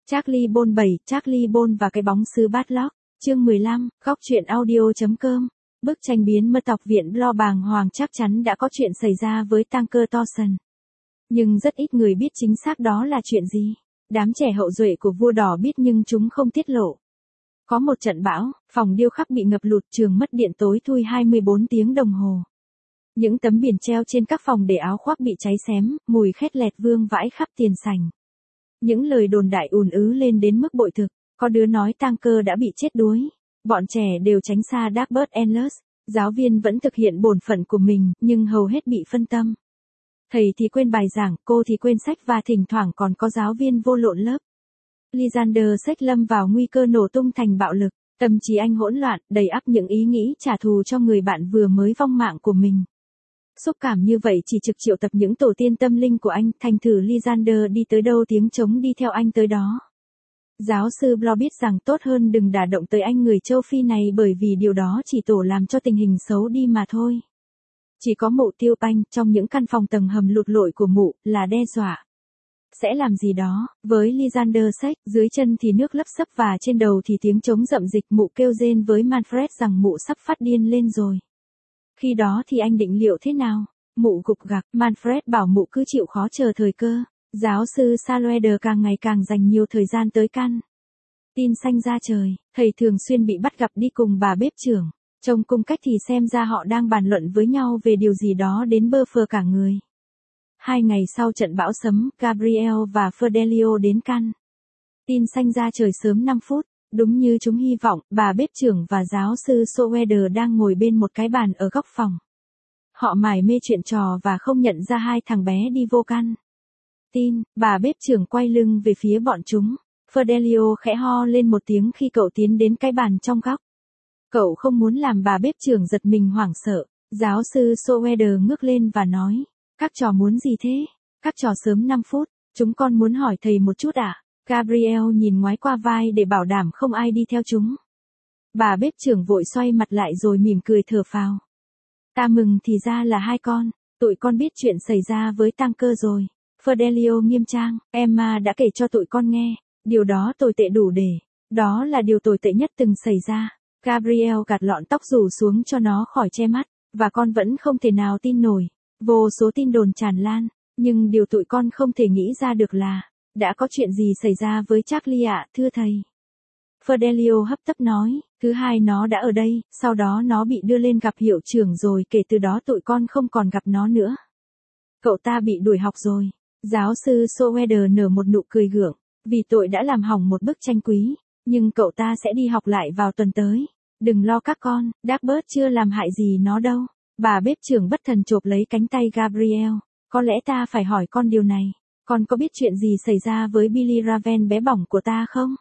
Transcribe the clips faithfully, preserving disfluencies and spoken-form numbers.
Charlie Bond bảy, Charlie Bond và cái bóng xứ Batlock, chương mười lăm, góc truyện audio.com. Bức tranh biến mất học viện Lo bàng hoàng chắc chắn đã có chuyện xảy ra với Tanker Thorson. Nhưng rất ít người biết chính xác đó là chuyện gì. Đám trẻ hậu duệ của vua đỏ biết nhưng chúng không tiết lộ. Có một trận bão, phòng điêu khắc bị ngập lụt, trường mất điện tối thui hai mươi bốn tiếng đồng hồ. Những tấm biển treo trên các phòng để áo khoác bị cháy xém, mùi khét lẹt vương vãi khắp tiền sảnh. Những lời đồn đại ùn ứ lên đến mức bội thực, có đứa nói Tanker đã bị chết đuối. Bọn trẻ đều tránh xa Dagbert Endless, giáo viên vẫn thực hiện bổn phận của mình, nhưng hầu hết bị phân tâm. Thầy thì quên bài giảng, cô thì quên sách và thỉnh thoảng còn có giáo viên vô lộn lớp. Lysander Sách lâm vào nguy cơ nổ tung thành bạo lực, tâm trí anh hỗn loạn, đầy ắp những ý nghĩ trả thù cho người bạn vừa mới vong mạng của mình. Xúc cảm như vậy chỉ trực triệu tập những tổ tiên tâm linh của anh, thành thử Lysander đi tới đâu tiếng trống đi theo anh tới đó. Giáo sư Blo biết rằng tốt hơn đừng đả động tới anh người châu Phi này bởi vì điều đó chỉ tổ làm cho tình hình xấu đi mà thôi. Chỉ có mụ Tiêu Panh trong những căn phòng tầng hầm lụt lội của mụ là đe dọa. Sẽ làm gì đó, với Lysander Sách, dưới chân thì nước lấp xấp và trên đầu thì tiếng trống rậm dịch, mụ kêu rên với Manfred rằng mụ sắp phát điên lên rồi. Khi đó thì anh định liệu thế nào? Mụ gục gặc, Manfred bảo mụ cứ chịu khó chờ thời cơ. Giáo sư Saloeder càng ngày càng dành nhiều thời gian tới căn tin xanh ra trời, thầy thường xuyên bị bắt gặp đi cùng bà bếp trưởng. Trông cung cách thì xem ra họ đang bàn luận với nhau về điều gì đó đến bơ phờ cả người. Hai ngày sau trận bão sấm, Gabriel và Fidelio đến căn tin xanh ra trời sớm năm phút. Đúng như chúng hy vọng, bà bếp trưởng và giáo sư Soeder đang ngồi bên một cái bàn ở góc phòng. Họ mải mê chuyện trò và không nhận ra hai thằng bé đi vô căn tin. Bà bếp trưởng quay lưng về phía bọn chúng. Fidelio khẽ ho lên một tiếng khi cậu tiến đến cái bàn trong góc. Cậu không muốn làm bà bếp trưởng giật mình hoảng sợ. Giáo sư Soeder ngước lên và nói, các trò muốn gì thế? Các trò sớm năm phút, chúng con muốn hỏi thầy một chút ạ. À? Gabriel nhìn ngoái qua vai để bảo đảm không ai đi theo chúng. Bà bếp trưởng vội xoay mặt lại rồi mỉm cười thở phào. Ta mừng thì ra là hai con, tụi con biết chuyện xảy ra với Tanker rồi. Fidelio nghiêm trang, Emma đã kể cho tụi con nghe, điều đó tồi tệ đủ để, đó là điều tồi tệ nhất từng xảy ra. Gabriel gạt lọn tóc rủ xuống cho nó khỏi che mắt, và con vẫn không thể nào tin nổi. Vô số tin đồn tràn lan, nhưng điều tụi con không thể nghĩ ra được là, đã có chuyện gì xảy ra với Charlie ạ, thưa thầy? Fidelio hấp tấp nói, thứ hai nó đã ở đây, sau đó nó bị đưa lên gặp hiệu trưởng rồi, kể từ đó tụi con không còn gặp nó nữa. Cậu ta bị đuổi học rồi. Giáo sư Soeder nở một nụ cười gượng, vì tội đã làm hỏng một bức tranh quý, nhưng cậu ta sẽ đi học lại vào tuần tới. Đừng lo các con, Dagbert chưa làm hại gì nó đâu. Bà bếp trưởng bất thần chộp lấy cánh tay Gabriel, có lẽ ta phải hỏi con điều này. Con có biết chuyện gì xảy ra với Billy Raven bé bỏng của ta không?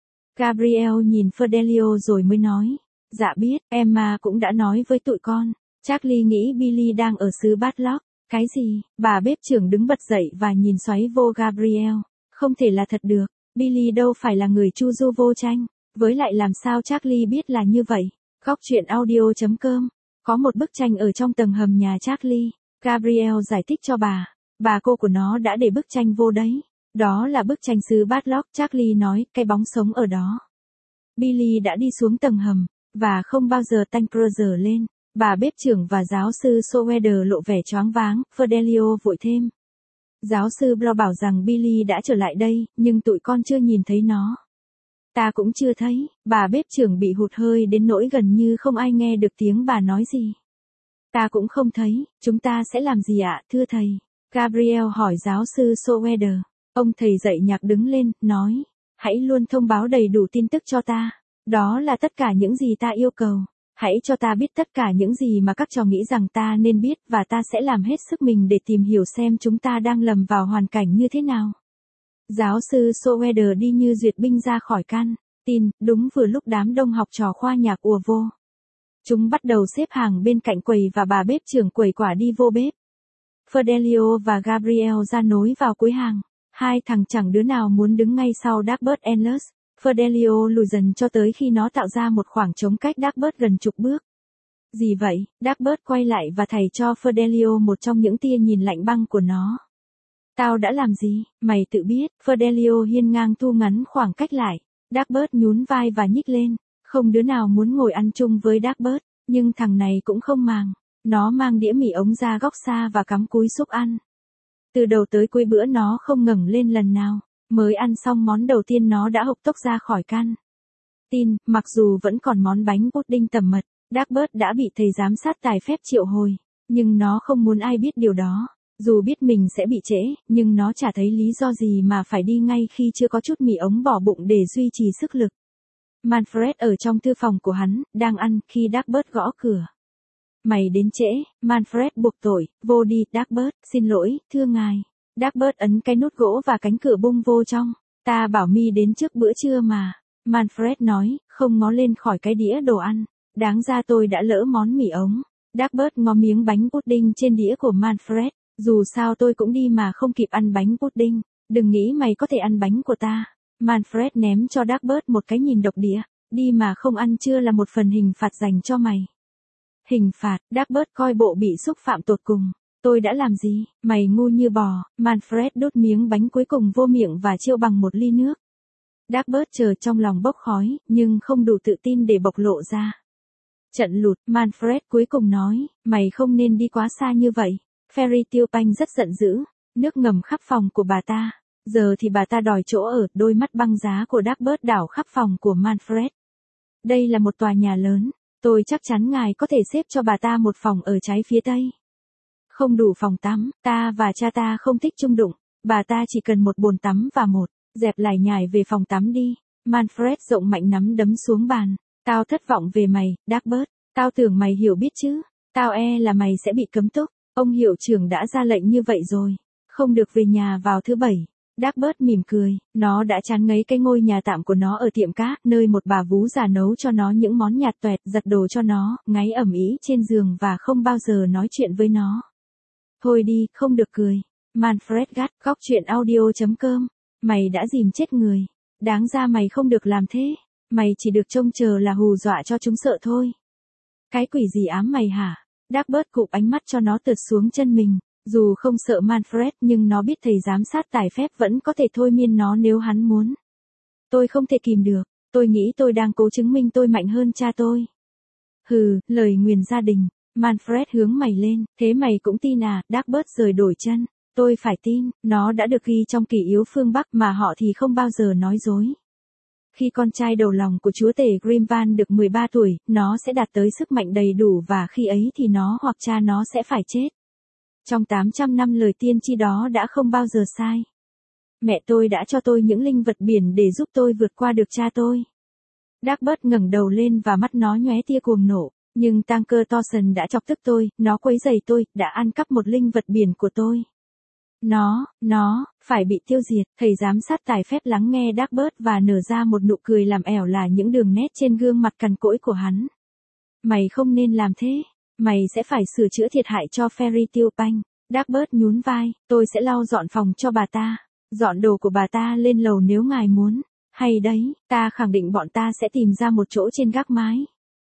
Gabriel nhìn Fidelio rồi mới nói. Dạ biết, Emma cũng đã nói với tụi con. Charlie nghĩ Billy đang ở xứ Batlock. Cái gì? Bà bếp trưởng đứng bật dậy và nhìn xoáy vô Gabriel. Không thể là thật được. Billy đâu phải là người chu du vô tranh. Với lại làm sao Charlie biết là như vậy? Góc truyện audio.com. Có một bức tranh ở trong tầng hầm nhà Charlie. Gabriel giải thích cho bà. Bà cô của nó đã để bức tranh vô đấy. Đó là bức tranh xứ Batlock, Charlie nói, cái bóng sống ở đó. Billy đã đi xuống tầng hầm, và không bao giờ Tanker giờ lên. Bà bếp trưởng và giáo sư Soeder lộ vẻ choáng váng, Fidelio vội thêm. Giáo sư Blo bảo rằng Billy đã trở lại đây, nhưng tụi con chưa nhìn thấy nó. Ta cũng chưa thấy, bà bếp trưởng bị hụt hơi đến nỗi gần như không ai nghe được tiếng bà nói gì. Ta cũng không thấy, chúng ta sẽ làm gì ạ, thưa thầy? Gabriel hỏi giáo sư Soeder. Ông thầy dậy nhạc đứng lên, nói, hãy luôn thông báo đầy đủ tin tức cho ta. Đó là tất cả những gì ta yêu cầu. Hãy cho ta biết tất cả những gì mà các trò nghĩ rằng ta nên biết và ta sẽ làm hết sức mình để tìm hiểu xem chúng ta đang lầm vào hoàn cảnh như thế nào. Giáo sư Soeder đi như duyệt binh ra khỏi căn tin, đúng vừa lúc đám đông học trò khoa nhạc ùa vô. Chúng bắt đầu xếp hàng bên cạnh quầy và bà bếp trưởng quầy quả đi vô bếp. Fidelio và Gabriel ra nối vào cuối hàng. Hai thằng chẳng đứa nào muốn đứng ngay sau Dagbert Endless. Fidelio lùi dần cho tới khi nó tạo ra một khoảng trống cách Dagbert gần chục bước. Gì vậy? Dagbert quay lại và thầy cho Fidelio một trong những tia nhìn lạnh băng của nó. Tao đã làm gì? Mày tự biết. Fidelio hiên ngang thu ngắn khoảng cách lại. Dagbird nhún vai và nhích lên. Không đứa nào muốn ngồi ăn chung với Dagbird, nhưng thằng này cũng không màng. Nó mang đĩa mì ống ra góc xa và cắm cúi xúc ăn. Từ đầu tới cuối bữa nó không ngẩng lên lần nào. Mới ăn xong món đầu tiên nó đã hộc tốc ra khỏi căn tin, mặc dù vẫn còn món bánh pudding tẩm mật. Dagbird đã bị thầy giám sát tài phép triệu hồi, nhưng nó không muốn ai biết điều đó. Dù biết mình sẽ bị trễ, nhưng nó chả thấy lý do gì mà phải đi ngay khi chưa có chút mì ống bỏ bụng để duy trì sức lực. Manfred ở trong thư phòng của hắn, đang ăn, khi Dagbird gõ cửa. Mày đến trễ, Manfred buộc tội, vô đi, Dagbird, xin lỗi, thưa ngài. Dagbird ấn cái nút gỗ và cánh cửa bung vô trong. Ta bảo mi đến trước bữa trưa mà. Manfred nói, không ngó lên khỏi cái đĩa đồ ăn. Đáng ra tôi đã lỡ món mì ống. Dagbird ngó miếng bánh pudding trên đĩa của Manfred. Dù sao tôi cũng đi mà không kịp ăn bánh pudding. Đừng nghĩ mày có thể ăn bánh của ta. Manfred ném cho Dagbird một cái nhìn độc địa. Đi mà không ăn trưa là một phần hình phạt dành cho mày. Hình phạt, Dagbird coi bộ bị xúc phạm tột cùng. Tôi đã làm gì? Mày ngu như bò. Manfred đút miếng bánh cuối cùng vô miệng và chiêu bằng một ly nước. Dagbird chờ trong lòng bốc khói, nhưng không đủ tự tin để bộc lộ ra. Trận lụt, Manfred cuối cùng nói, mày không nên đi quá xa như vậy. Fairy Tiêu Panh rất giận dữ. Nước ngầm khắp phòng của bà ta. Giờ thì bà ta đòi chỗ ở. Đôi mắt băng giá của Dagbird đảo khắp phòng của Manfred. Đây là một tòa nhà lớn. Tôi chắc chắn ngài có thể xếp cho bà ta một phòng ở trái phía tây. Không đủ phòng tắm, ta và cha ta không thích chung đụng. Bà ta chỉ cần một bồn tắm và một dẹp lải nhải về phòng tắm đi. Manfred rộng mạnh nắm đấm xuống bàn. Tao thất vọng về mày, Dagbird. Tao tưởng mày hiểu biết chứ. Tao e là mày sẽ bị cấm túc. Ông hiệu trưởng đã ra lệnh như vậy rồi. Không được về nhà vào thứ bảy. Dagbird mỉm cười. Nó đã chán ngấy cái ngôi nhà tạm của nó ở tiệm cát, nơi một bà vú già nấu cho nó những món nhạt toẹt, giặt đồ cho nó, ngáy ẩm ĩ trên giường và không bao giờ nói chuyện với nó. Thôi đi, không được cười. Manfred gắt, góc chuyện audio chấm com. Mày đã dìm chết người. Đáng ra mày không được làm thế. Mày chỉ được trông chờ là hù dọa cho chúng sợ thôi. Cái quỷ gì ám mày hả? Dagbird cụp ánh mắt cho nó tượt xuống chân mình. Dù không sợ Manfred nhưng nó biết thầy giám sát tài phép vẫn có thể thôi miên nó nếu hắn muốn. Tôi không thể kìm được. Tôi nghĩ tôi đang cố chứng minh tôi mạnh hơn cha tôi. Hừ, lời nguyền gia đình. Manfred hướng mày lên. Thế mày cũng tin à? Dagbird rời đổi chân. Tôi phải tin. Nó đã được ghi trong kỷ yếu phương Bắc mà họ thì không bao giờ nói dối. Khi con trai đầu lòng của chúa tể Grimvan được mười ba tuổi, nó sẽ đạt tới sức mạnh đầy đủ và khi ấy thì nó hoặc cha nó sẽ phải chết. Trong tám trăm năm lời tiên tri đó đã không bao giờ sai. Mẹ tôi đã cho tôi những linh vật biển để giúp tôi vượt qua được cha tôi. Dagbird ngẩng đầu lên và mắt nó nhoé tia cuồng nộ. Nhưng Tanker Thorson đã chọc tức tôi, nó quấy rầy tôi, đã ăn cắp một linh vật biển của tôi. Nó, nó, phải bị tiêu diệt. Thầy giám sát tài phép lắng nghe Dagbird và nở ra một nụ cười làm ẻo là những đường nét trên gương mặt cằn cỗi của hắn. Mày không nên làm thế. Mày sẽ phải sửa chữa thiệt hại cho Fairy Tiêu Panh. Dagbird nhún vai, tôi sẽ lau dọn phòng cho bà ta. Dọn đồ của bà ta lên lầu nếu ngài muốn. Hay đấy, ta khẳng định bọn ta sẽ tìm ra một chỗ trên gác mái.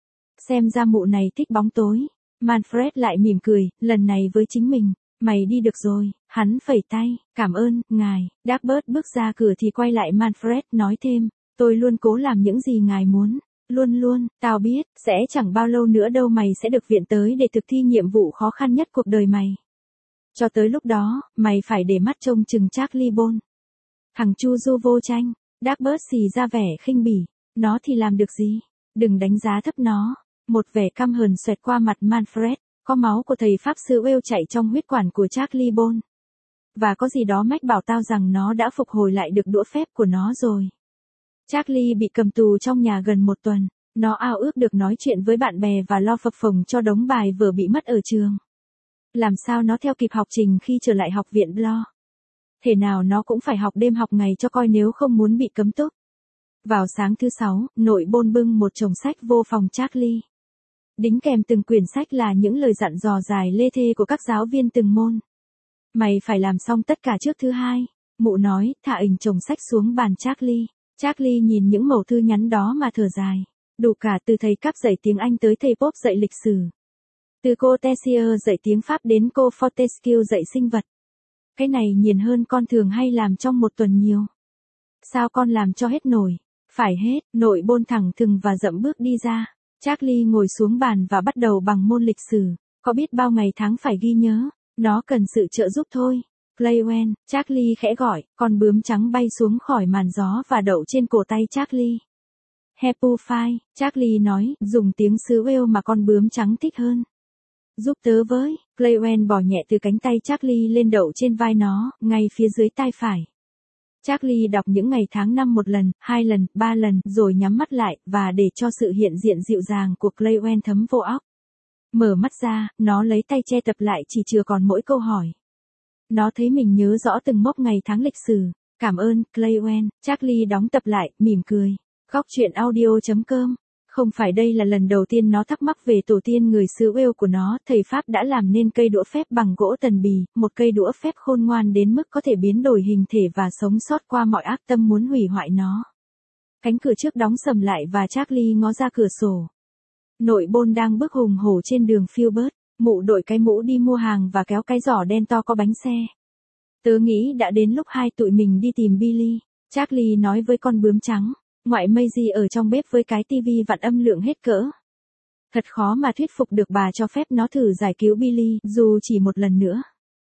Xem ra mụ này thích bóng tối. Manfred lại mỉm cười, lần này với chính mình. Mày đi được rồi. Hắn phẩy tay, cảm ơn, ngài. Dagbird bước ra cửa thì quay lại Manfred nói thêm, tôi luôn cố làm những gì ngài muốn. Luôn luôn, tao biết, sẽ chẳng bao lâu nữa đâu mày sẽ được viện tới để thực thi nhiệm vụ khó khăn nhất cuộc đời mày. Cho tới lúc đó, mày phải để mắt trông chừng Charlie Bone. Thằng Chu Du vô tranh. Dagbird xì ra vẻ khinh bỉ. Nó thì làm được gì? Đừng đánh giá thấp nó. Một vẻ căm hờn xoẹt qua mặt Manfred. Có máu của thầy pháp sư Wales chạy trong huyết quản của Charlie Bone. Và có gì đó mách bảo tao rằng nó đã phục hồi lại được đũa phép của nó rồi. Charlie bị cầm tù trong nhà gần một tuần. Nó ao ước được nói chuyện với bạn bè và lo phập phồng cho đống bài vừa bị mất ở trường. Làm sao nó theo kịp học trình khi trở lại học viện Blo? Thể nào nó cũng phải học đêm học ngày cho coi nếu không muốn bị cấm túc. Vào sáng thứ sáu, nội Bone bưng một chồng sách vô phòng Charlie. Đính kèm từng quyển sách là những lời dặn dò dài lê thê của các giáo viên từng môn. Mày phải làm xong tất cả trước thứ hai. Mụ nói, thả ình chồng sách xuống bàn Charlie. Charlie nhìn những mẩu thư nhắn đó mà thở dài. Đủ cả từ thầy cắp dạy tiếng Anh tới thầy Pop dạy lịch sử. Từ cô Tessier dạy tiếng Pháp đến cô Fortescue dạy sinh vật. Cái này nhiền hơn con thường hay làm trong một tuần nhiều. Sao con làm cho hết nổi? Phải hết, nội bôn thẳng thừng và dậm bước đi ra. Charlie ngồi xuống bàn và bắt đầu bằng môn lịch sử. Có biết bao ngày tháng phải ghi nhớ, nó cần sự trợ giúp thôi. Claywen, Charlie khẽ gọi, con bướm trắng bay xuống khỏi màn gió và đậu trên cổ tay Charlie. Happy, Charlie nói, dùng tiếng xứ Wales mà con bướm trắng thích hơn. Giúp tớ với, Claywen bỏ nhẹ từ cánh tay Charlie lên đậu trên vai nó, ngay phía dưới tai phải. Charlie đọc những ngày tháng năm một lần, hai lần, ba lần, rồi nhắm mắt lại, và để cho sự hiện diện dịu dàng của Claywen thấm vô óc. Mở mắt ra, nó lấy tay che tập lại chỉ chừa còn mỗi câu hỏi. Nó thấy mình nhớ rõ từng mốc ngày tháng lịch sử. Cảm ơn, Claywen. Charlie đóng tập lại, mỉm cười. Góc truyện audio chấm com. Không phải đây là lần đầu tiên nó thắc mắc về tổ tiên người xứ Wales của nó, thầy Pháp đã làm nên cây đũa phép bằng gỗ tần bì, một cây đũa phép khôn ngoan đến mức có thể biến đổi hình thể và sống sót qua mọi ác tâm muốn hủy hoại nó. Cánh cửa trước đóng sầm lại và Charlie ngó ra cửa sổ. Nội bôn đang bước hùng hổ trên đường Filbert, mụ đội cái mũ đi mua hàng và kéo cái giỏ đen to có bánh xe. Tớ nghĩ đã đến lúc hai tụi mình đi tìm Billy, Charlie nói với con bướm trắng. Ngoại Maisie ở trong bếp với cái tivi vặn âm lượng hết cỡ. Thật khó mà thuyết phục được bà cho phép nó thử giải cứu Billy, dù chỉ một lần nữa.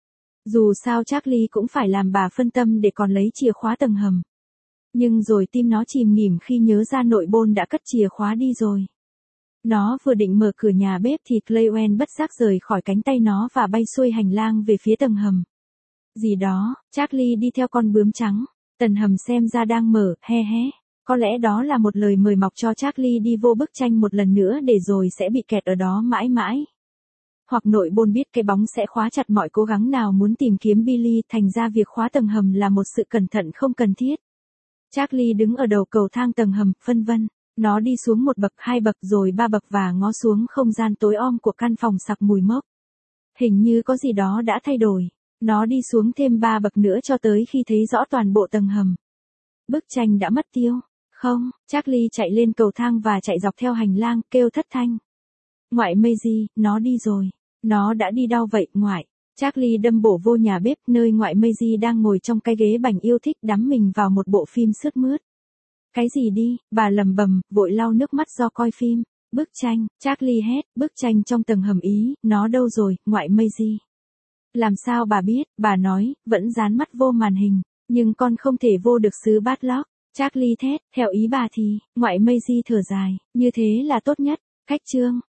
Dù sao Charlie cũng phải làm bà phân tâm để còn lấy chìa khóa tầng hầm. Nhưng rồi tim nó chìm nghỉm khi nhớ ra nội bôn đã cất chìa khóa đi rồi. Nó vừa định mở cửa nhà bếp thì Claywen bất giác rời khỏi cánh tay nó và bay xuôi hành lang về phía tầng hầm. Gì đó, Charlie đi theo con bướm trắng. Tầng hầm xem ra đang mở, he he. Có lẽ đó là một lời mời mọc cho Charlie đi vô bức tranh một lần nữa để rồi sẽ bị kẹt ở đó mãi mãi. Hoặc nội bôn biết cái bóng sẽ khóa chặt mọi cố gắng nào muốn tìm kiếm Billy, thành ra việc khóa tầng hầm là một sự cẩn thận không cần thiết. Charlie đứng ở đầu cầu thang tầng hầm, phân vân. Nó đi xuống một bậc, hai bậc rồi ba bậc và ngó xuống không gian tối om của căn phòng sặc mùi mốc. Hình như có gì đó đã thay đổi. Nó đi xuống thêm ba bậc nữa cho tới khi thấy rõ toàn bộ tầng hầm. Bức tranh đã mất tiêu. Không, Charlie chạy lên cầu thang và chạy dọc theo hành lang, kêu thất thanh. Ngoại Maisie, nó đi rồi. Nó đã đi đâu vậy, ngoại? Charlie đâm bổ vô nhà bếp nơi ngoại Maisie đang ngồi trong cái ghế bành yêu thích đắm mình vào một bộ phim sướt mướt. Cái gì đi, bà lầm bầm, vội lau nước mắt do coi phim. Bức tranh, Charlie hét, bức tranh trong tầng hầm ý, nó đâu rồi, ngoại Maisie? Làm sao bà biết, bà nói, vẫn dán mắt vô màn hình, nhưng con không thể vô được xứ Badlock. Charlie thét, theo ý bà thì, ngoại Maisie thở dài, như thế là tốt nhất. Khách chương.